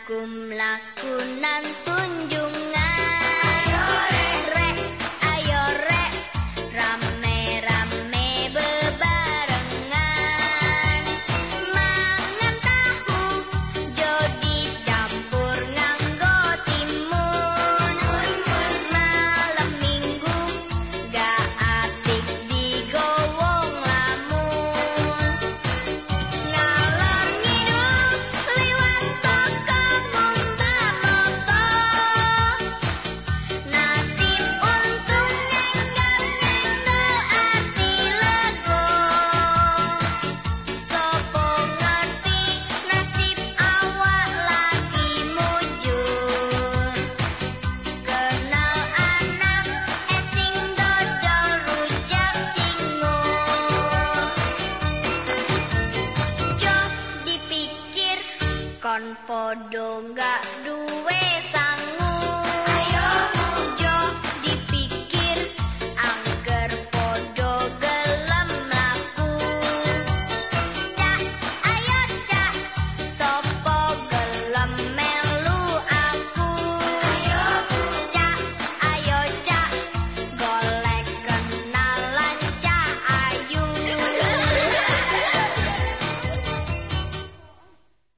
Langkum lakunan tunjungan. Ayo rek, rame-rame bebarengan. Mangan tahu, jodi campur nganggo timun. Malam minggu, gak apik digowong lamun. Ngalor ngidul, liwat toko ngomba moto. Nasib untung nyenggak-nyenggok ati lego. Sopo ngerti nasib awak lagi mujur. Kenal anak esing dodol rujak cingur. Jok dipikir kon podo